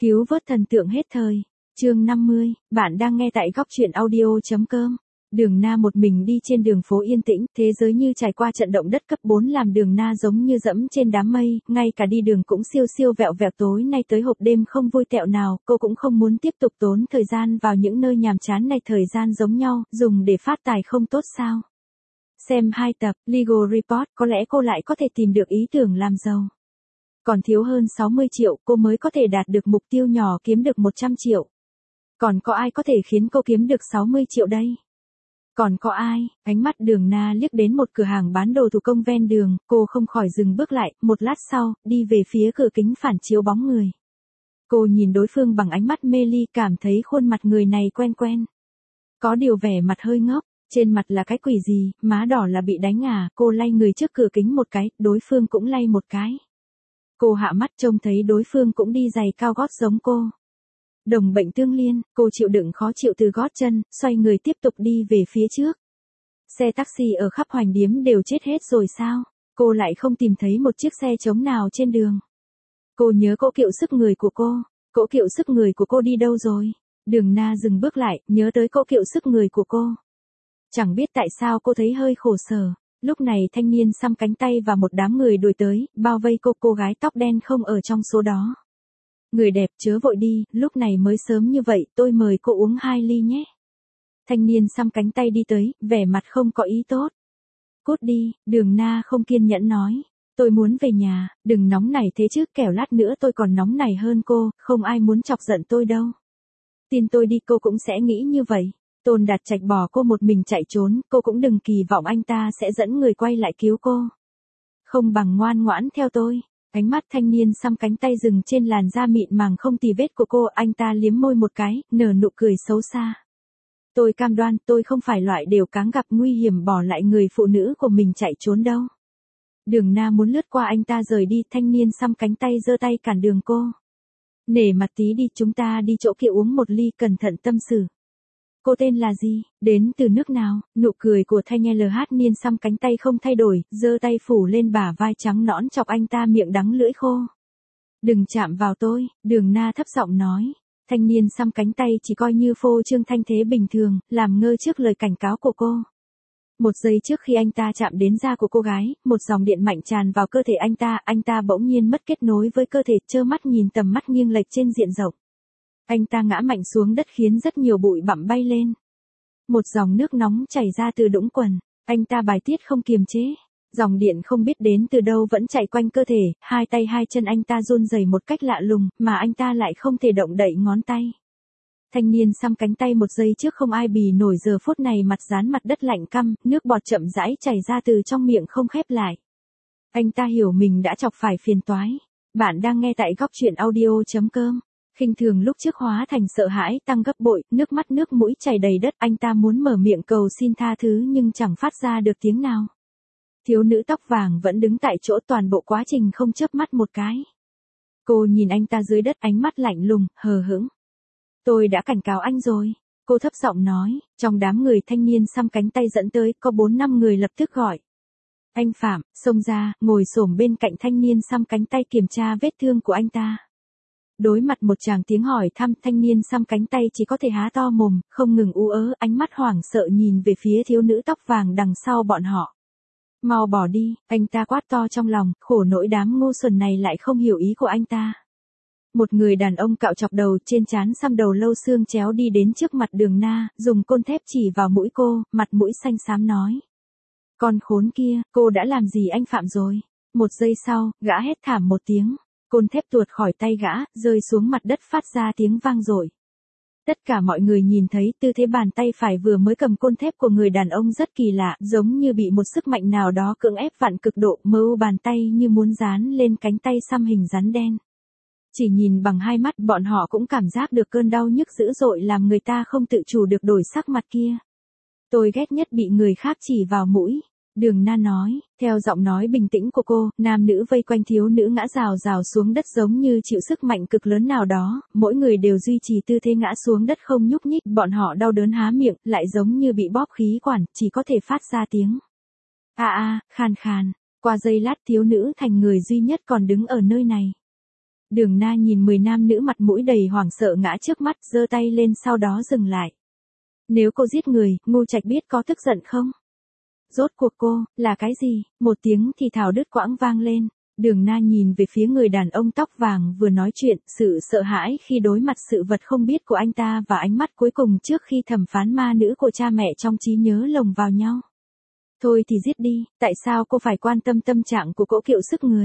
Cứu vớt thần tượng hết thời. Chương 50, bạn đang nghe tại góc truyện audio.com. Đường Na một mình đi trên đường phố yên tĩnh, thế giới như trải qua trận động đất cấp 4 làm Đường Na giống như dẫm trên đám mây, ngay cả đi đường cũng siêu siêu vẹo vẹo, tối nay tới hộp đêm không vui tẹo nào, cô cũng không muốn tiếp tục tốn thời gian vào những nơi nhàm chán này, thời gian giống nhau, dùng để phát tài không tốt sao? Xem 2 tập, Legal Report, có lẽ cô lại có thể tìm được ý tưởng làm giàu. Còn thiếu hơn 60 triệu, cô mới có thể đạt được mục tiêu nhỏ kiếm được 100 triệu. Còn có ai có thể khiến cô kiếm được 60 triệu đây? Còn có ai? Ánh mắt Đường Na liếc đến một cửa hàng bán đồ thủ công ven đường, cô không khỏi dừng bước lại, một lát sau, đi về phía cửa kính phản chiếu bóng người. Cô nhìn đối phương bằng ánh mắt mê ly, cảm thấy khuôn mặt người này quen quen. Có điều vẻ mặt hơi ngốc, trên mặt là cái quỷ gì, má đỏ là bị đánh à, cô lay người trước cửa kính một cái, đối phương cũng lay một cái. Cô hạ mắt trông thấy đối phương cũng đi giày cao gót giống cô. Đồng bệnh tương liên, cô chịu đựng khó chịu từ gót chân, xoay người tiếp tục đi về phía trước. Xe taxi ở khắp Hoành Điếm đều chết hết rồi sao? Cô lại không tìm thấy một chiếc xe trống nào trên đường. Cô nhớ cỗ kiệu sức người của cô. Cỗ kiệu sức người của cô đi đâu rồi? Đường Na dừng bước lại, nhớ tới cỗ kiệu sức người của cô. Chẳng biết tại sao cô thấy hơi khổ sở. Lúc này thanh niên xăm cánh tay và một đám người đuổi tới, bao vây cô gái tóc đen không ở trong số đó. Người đẹp chớ vội đi, lúc này mới sớm như vậy, tôi mời cô uống 2 ly nhé. Thanh niên xăm cánh tay đi tới, vẻ mặt không có ý tốt. Cút đi, Đường Na không kiên nhẫn nói. Tôi muốn về nhà, đừng nóng nảy thế chứ, kẻo lát nữa tôi còn nóng nảy hơn cô, không ai muốn chọc giận tôi đâu. Tin tôi đi, cô cũng sẽ nghĩ như vậy. Tôn Đạt Trạch bỏ cô một mình chạy trốn, cô cũng đừng kỳ vọng anh ta sẽ dẫn người quay lại cứu cô. Không bằng ngoan ngoãn theo tôi. Ánh mắt thanh niên xăm cánh tay dừng trên làn da mịn màng không tì vết của cô, anh ta liếm môi một cái, nở nụ cười xấu xa. Tôi cam đoan, tôi không phải loại đều cáng gặp nguy hiểm bỏ lại người phụ nữ của mình chạy trốn đâu. Đường Na muốn lướt qua anh ta rời đi, thanh niên xăm cánh tay giơ tay cản đường cô. Nể mặt tí đi, chúng ta đi chỗ kia uống một ly, cẩn thận tâm sự. Cô tên là gì, đến từ nước nào? Nụ cười của thanh LH niên xăm cánh tay không thay đổi, giơ tay phủ lên bả vai trắng nõn chọc anh ta miệng đắng lưỡi khô. Đừng chạm vào tôi, Đường Na thấp giọng nói. Thanh niên xăm cánh tay chỉ coi như phô trương thanh thế bình thường, làm ngơ trước lời cảnh cáo của cô. Một giây trước khi anh ta chạm đến da của cô gái, một dòng điện mạnh tràn vào cơ thể anh ta bỗng nhiên mất kết nối với cơ thể, trơ mắt nhìn tầm mắt nghiêng lệch trên diện rộng. Anh ta ngã mạnh xuống đất khiến rất nhiều bụi bặm bay lên. Một dòng nước nóng chảy ra từ đũng quần, anh ta bài tiết không kiềm chế. Dòng điện không biết đến từ đâu vẫn chạy quanh cơ thể, hai tay hai chân anh ta run rẩy một cách lạ lùng, mà anh ta lại không thể động đậy ngón tay. Thanh niên xăm cánh tay một giây trước không ai bì nổi, giờ phút này mặt dán mặt đất lạnh căm, nước bọt chậm rãi chảy ra từ trong miệng không khép lại. Anh ta hiểu mình đã chọc phải phiền toái. Bạn đang nghe tại góc truyện audio.com. Khinh thường lúc trước hóa thành sợ hãi tăng gấp bội, nước mắt nước mũi chảy đầy đất, anh ta muốn mở miệng cầu xin tha thứ nhưng chẳng phát ra được tiếng nào. Thiếu nữ tóc vàng vẫn đứng tại chỗ, toàn bộ quá trình không chớp mắt một cái. Cô nhìn anh ta dưới đất, ánh mắt lạnh lùng, hờ hững. Tôi đã cảnh cáo anh rồi. Cô thấp giọng nói, trong đám người thanh niên xăm cánh tay dẫn tới, có 4-5 người lập tức gọi. Anh Phạm, xông ra, ngồi xổm bên cạnh thanh niên xăm cánh tay kiểm tra vết thương của anh ta. Đối mặt một tràng tiếng hỏi thăm, thanh niên xăm cánh tay chỉ có thể há to mồm, không ngừng ú ớ, ánh mắt hoảng sợ nhìn về phía thiếu nữ tóc vàng đằng sau bọn họ. Mau bỏ đi, anh ta quát to trong lòng, khổ nỗi đám ngu xuẩn này lại không hiểu ý của anh ta. Một người đàn ông cạo chọc đầu, trên trán xăm đầu lâu xương chéo đi đến trước mặt Đường Na, dùng côn thép chỉ vào mũi cô, mặt mũi xanh xám nói. Con khốn kia, cô đã làm gì anh Phạm rồi? Một giây sau, gã hét thảm một tiếng. Côn thép tuột khỏi tay gã, rơi xuống mặt đất phát ra tiếng vang dội. Tất cả mọi người nhìn thấy tư thế bàn tay phải vừa mới cầm côn thép của người đàn ông rất kỳ lạ, giống như bị một sức mạnh nào đó cưỡng ép vặn cực độ, bàn tay như muốn dán lên cánh tay xăm hình rắn đen. Chỉ nhìn bằng hai mắt bọn họ cũng cảm giác được cơn đau nhức dữ dội làm người ta không tự chủ được đổi sắc mặt kia. Tôi ghét nhất bị người khác chỉ vào mũi. Đường Na nói, theo giọng nói bình tĩnh của cô, nam nữ vây quanh thiếu nữ ngã rào rào xuống đất giống như chịu sức mạnh cực lớn nào đó, mỗi người đều duy trì tư thế ngã xuống đất không nhúc nhích, bọn họ đau đớn há miệng, lại giống như bị bóp khí quản, chỉ có thể phát ra tiếng. Khan khan, qua giây lát thiếu nữ thành người duy nhất còn đứng ở nơi này. Đường Na nhìn 10 nam nữ mặt mũi đầy hoảng sợ ngã trước mắt, giơ tay lên sau đó dừng lại. Nếu cô giết người, Ngô Trạch biết có tức giận không? Rốt cuộc cô, là cái gì? Một tiếng thì thào đứt quãng vang lên. Đường Na nhìn về phía người đàn ông tóc vàng vừa nói chuyện, sự sợ hãi khi đối mặt sự vật không biết của anh ta và ánh mắt cuối cùng trước khi thẩm phán ma nữ của cha mẹ trong trí nhớ lồng vào nhau. Thôi thì giết đi, tại sao cô phải quan tâm tâm trạng của cỗ kiệu sức người?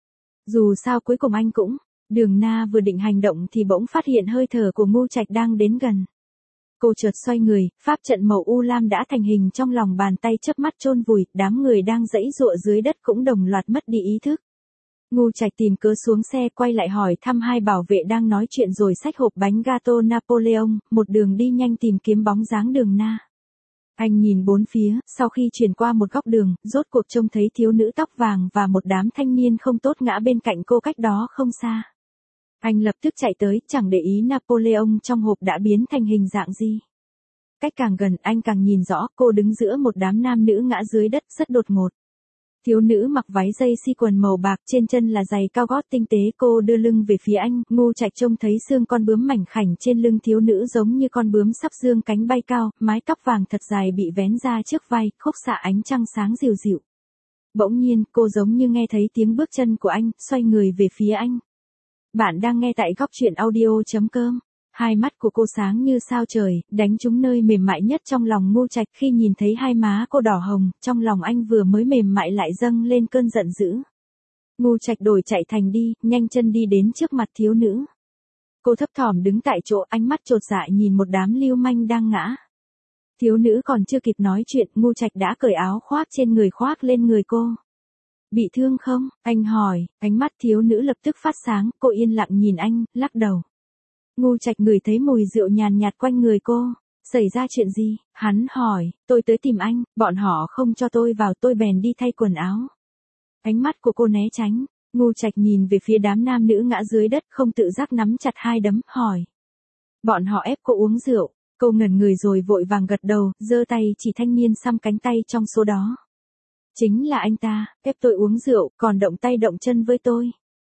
Dù sao cuối cùng anh cũng. Đường Na vừa định hành động thì bỗng phát hiện hơi thở của Ngô Trạch đang đến gần. Cô chợt xoay người, pháp trận màu u lam đã thành hình trong lòng bàn tay chớp mắt chôn vùi, đám người đang giãy giụa dưới đất cũng đồng loạt mất đi ý thức. Ngô Trạch tìm cớ xuống xe quay lại hỏi thăm hai bảo vệ đang nói chuyện rồi xách hộp bánh gato Napoleon, một đường đi nhanh tìm kiếm bóng dáng Đường Na. Anh nhìn bốn phía, sau khi chuyển qua một góc đường, rốt cuộc trông thấy thiếu nữ tóc vàng và một đám thanh niên không tốt ngã bên cạnh cô cách đó không xa. Anh lập tức chạy tới, chẳng để ý Napoleon trong hộp đã biến thành hình dạng gì. Cách càng gần anh càng nhìn rõ cô đứng giữa một đám nam nữ ngã dưới đất rất đột ngột. Thiếu nữ mặc váy dây si quần màu bạc, trên chân là giày cao gót tinh tế, cô đưa lưng về phía anh. Ngô Trạch trông thấy xương con bướm mảnh khảnh trên lưng thiếu nữ giống như con bướm sắp dương cánh bay cao, mái tóc vàng thật dài bị vén ra trước vai, khúc xạ ánh trăng sáng dịu dịu. Bỗng nhiên, cô giống như nghe thấy tiếng bước chân của anh, xoay người về phía anh. Bạn đang nghe tại góc truyện audio.com. Hai mắt của cô sáng như sao trời, đánh trúng nơi mềm mại nhất trong lòng Ngô Trạch. Khi nhìn thấy hai má cô đỏ hồng, trong lòng anh vừa mới mềm mại lại dâng lên cơn giận dữ. Ngô Trạch đổi chạy thành đi, nhanh chân đi đến trước mặt thiếu nữ. Cô thấp thỏm đứng tại chỗ, ánh mắt chột dạ nhìn một đám lưu manh đang ngã. Thiếu nữ còn chưa kịp nói chuyện, Ngô Trạch đã cởi áo khoác trên người khoác lên người cô. Bị thương không? Anh hỏi, ánh mắt thiếu nữ lập tức phát sáng, cô yên lặng nhìn anh, lắc đầu. Ngô Trạch ngửi thấy mùi rượu nhàn nhạt quanh người cô. Xảy ra chuyện gì? Hắn hỏi, tôi tới tìm anh, bọn họ không cho tôi vào, tôi bèn đi thay quần áo. Ánh mắt của cô né tránh, Ngô Trạch nhìn về phía đám nam nữ ngã dưới đất không tự giác nắm chặt hai đấm, hỏi. Bọn họ ép cô uống rượu, cô ngẩn người rồi vội vàng gật đầu, giơ tay chỉ thanh niên xăm cánh tay trong số đó. Chính là anh ta, ép tôi uống rượu, còn động tay động chân với tôi.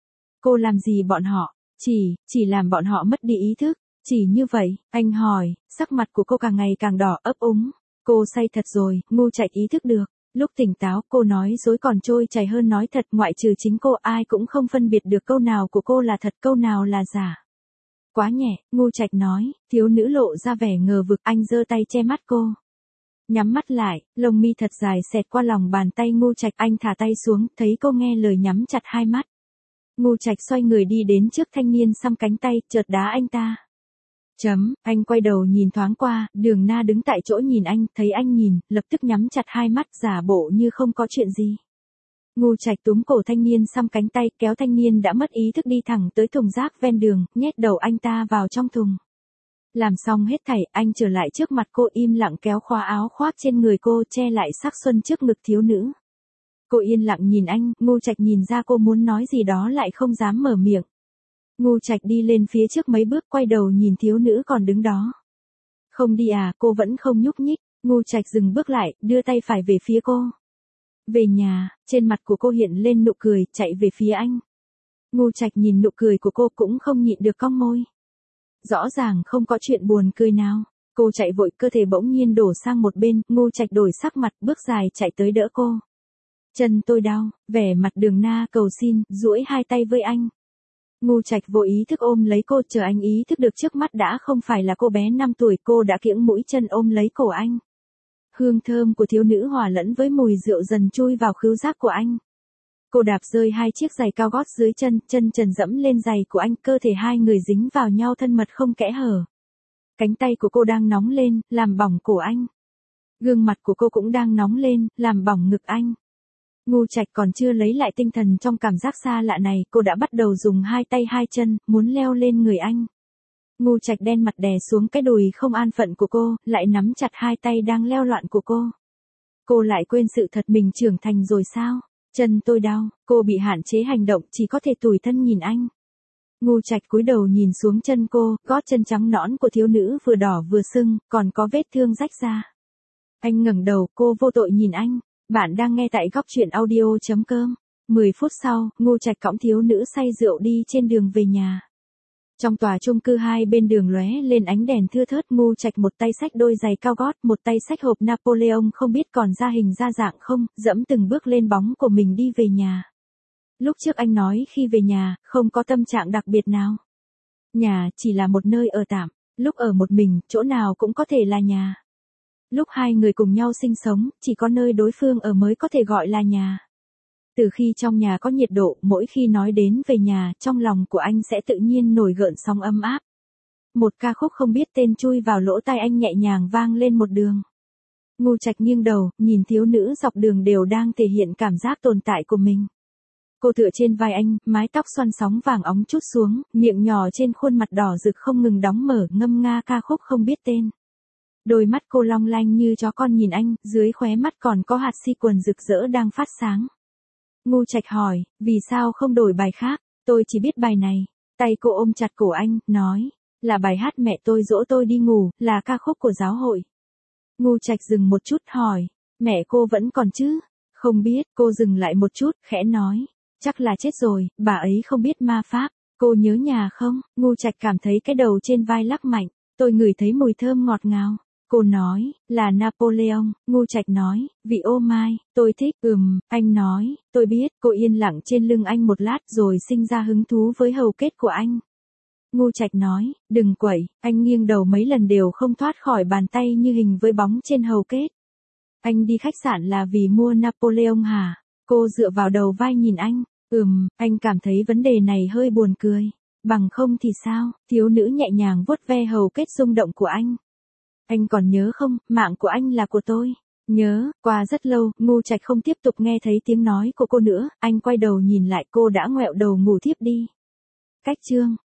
Cô làm gì bọn họ? Chỉ làm bọn họ mất đi ý thức. Chỉ như vậy, anh hỏi, sắc mặt của cô càng ngày càng đỏ ấp úng. Cô say thật rồi, Ngô Trạch ý thức được. Lúc tỉnh táo cô nói dối còn trôi chảy hơn nói thật, ngoại trừ chính cô ai cũng không phân biệt được câu nào của cô là thật câu nào là giả. Quá nhẹ, Ngô Trạch nói, thiếu nữ lộ ra vẻ ngờ vực, anh giơ tay che mắt cô. Nhắm mắt lại, lông mi thật dài xẹt qua lòng bàn tay Ngô Trạch, anh thả tay xuống, thấy cô nghe lời nhắm chặt hai mắt. Ngô Trạch xoay người đi đến trước thanh niên xăm cánh tay, chợt đá anh ta. Anh quay đầu nhìn thoáng qua, Đường Na đứng tại chỗ nhìn anh, thấy anh nhìn, lập tức nhắm chặt hai mắt giả bộ như không có chuyện gì. Ngô Trạch túm cổ thanh niên xăm cánh tay, kéo thanh niên đã mất ý thức đi thẳng tới thùng rác ven đường, nhét đầu anh ta vào trong thùng. Làm xong hết thảy, anh trở lại trước mặt cô im lặng kéo khóa áo khoác trên người cô che lại sắc xuân trước ngực thiếu nữ. Cô yên lặng nhìn anh, Ngô Trạch nhìn ra cô muốn nói gì đó lại không dám mở miệng. Ngô Trạch đi lên phía trước mấy bước quay đầu nhìn thiếu nữ còn đứng đó. Không đi à, cô vẫn không nhúc nhích. Ngô Trạch dừng bước lại, đưa tay phải về phía cô. Về nhà, trên mặt của cô hiện lên nụ cười, chạy về phía anh. Ngô Trạch nhìn nụ cười của cô cũng không nhịn được cong môi. Rõ ràng không có chuyện buồn cười nào. Cô chạy vội, cơ thể bỗng nhiên đổ sang một bên, Ngô Trạch đổi sắc mặt, bước dài chạy tới đỡ cô. Chân tôi đau, vẻ mặt Đường Na cầu xin, duỗi hai tay với anh. Ngô Trạch vô ý thức ôm lấy cô, chờ anh ý thức được trước mắt đã không phải là cô bé 5 tuổi, cô đã kiễng mũi chân ôm lấy cổ anh. Hương thơm của thiếu nữ hòa lẫn với mùi rượu dần chui vào khứu giác của anh. Cô đạp rơi hai chiếc giày cao gót dưới chân, chân trần dẫm lên giày của anh, cơ thể hai người dính vào nhau thân mật không kẽ hở. Cánh tay của cô đang nóng lên, làm bỏng cổ anh. Gương mặt của cô cũng đang nóng lên, làm bỏng ngực anh. Ngô Trạch còn chưa lấy lại tinh thần trong cảm giác xa lạ này, cô đã bắt đầu dùng hai tay hai chân, muốn leo lên người anh. Ngô Trạch đen mặt đè xuống cái đùi không an phận của cô, lại nắm chặt hai tay đang leo loạn của cô. Cô lại quên sự thật mình trưởng thành rồi sao? Chân tôi đau, cô bị hạn chế hành động, chỉ có thể tủi thân nhìn anh. Ngô Trạch cúi đầu nhìn xuống chân cô, gót chân trắng nõn của thiếu nữ vừa đỏ vừa sưng, còn có vết thương rách ra. Anh ngẩng đầu, cô vô tội nhìn anh. Bạn đang nghe tại góc truyện audio.com. 10 phút sau, Ngô Trạch cõng thiếu nữ say rượu đi trên đường về nhà. Trong tòa chung cư hai bên đường lóe lên ánh đèn thưa thớt, Ngô Trạch một tay xách đôi giày cao gót, một tay xách hộp Napoleon không biết còn ra hình ra dạng không, dẫm từng bước lên bóng của mình đi về nhà. Lúc trước anh nói khi về nhà, không có tâm trạng đặc biệt nào. Nhà chỉ là một nơi ở tạm, lúc ở một mình, chỗ nào cũng có thể là nhà. Lúc hai người cùng nhau sinh sống, chỉ có nơi đối phương ở mới có thể gọi là nhà. Từ khi trong nhà có nhiệt độ, mỗi khi nói đến về nhà, trong lòng của anh sẽ tự nhiên nổi gợn sóng ấm áp. Một ca khúc không biết tên chui vào lỗ tai anh nhẹ nhàng vang lên một đường. Ngô Trạch nghiêng đầu, nhìn thiếu nữ dọc đường đều đang thể hiện cảm giác tồn tại của mình. Cô tựa trên vai anh, mái tóc xoăn sóng vàng óng trút xuống, miệng nhỏ trên khuôn mặt đỏ rực không ngừng đóng mở, ngâm nga ca khúc không biết tên. Đôi mắt cô long lanh như chó con nhìn anh, dưới khóe mắt còn có hạt si quần rực rỡ đang phát sáng. Ngô Trạch hỏi, vì sao không đổi bài khác, tôi chỉ biết bài này. Tay cô ôm chặt cổ anh, nói, là bài hát mẹ tôi dỗ tôi đi ngủ, là ca khúc của giáo hội. Ngô Trạch dừng một chút hỏi, mẹ cô vẫn còn chứ? Không biết, cô dừng lại một chút, khẽ nói, chắc là chết rồi, bà ấy không biết ma pháp. Cô nhớ nhà không? Ngô Trạch cảm thấy cái đầu trên vai lắc mạnh, tôi ngửi thấy mùi thơm ngọt ngào. Cô nói, là Napoleon. Ngô Trạch nói, vị ô mai, tôi thích. Anh nói, tôi biết. Cô yên lặng trên lưng anh một lát rồi sinh ra hứng thú với hầu kết của anh. Ngô Trạch nói, đừng quẩy. Anh nghiêng đầu mấy lần đều không thoát khỏi bàn tay như hình với bóng trên hầu kết. Anh đi khách sạn là vì mua Napoleon hả? Cô dựa vào đầu vai nhìn anh. Anh cảm thấy vấn đề này hơi buồn cười. Bằng không thì sao? Thiếu nữ nhẹ nhàng vuốt ve hầu kết rung động của anh. Anh còn nhớ không, mạng của anh là của tôi. Nhớ, qua rất lâu, Ngô Trạch không tiếp tục nghe thấy tiếng nói của cô nữa, anh quay đầu nhìn lại, cô đã ngoẹo đầu ngủ thiếp đi. Cách chương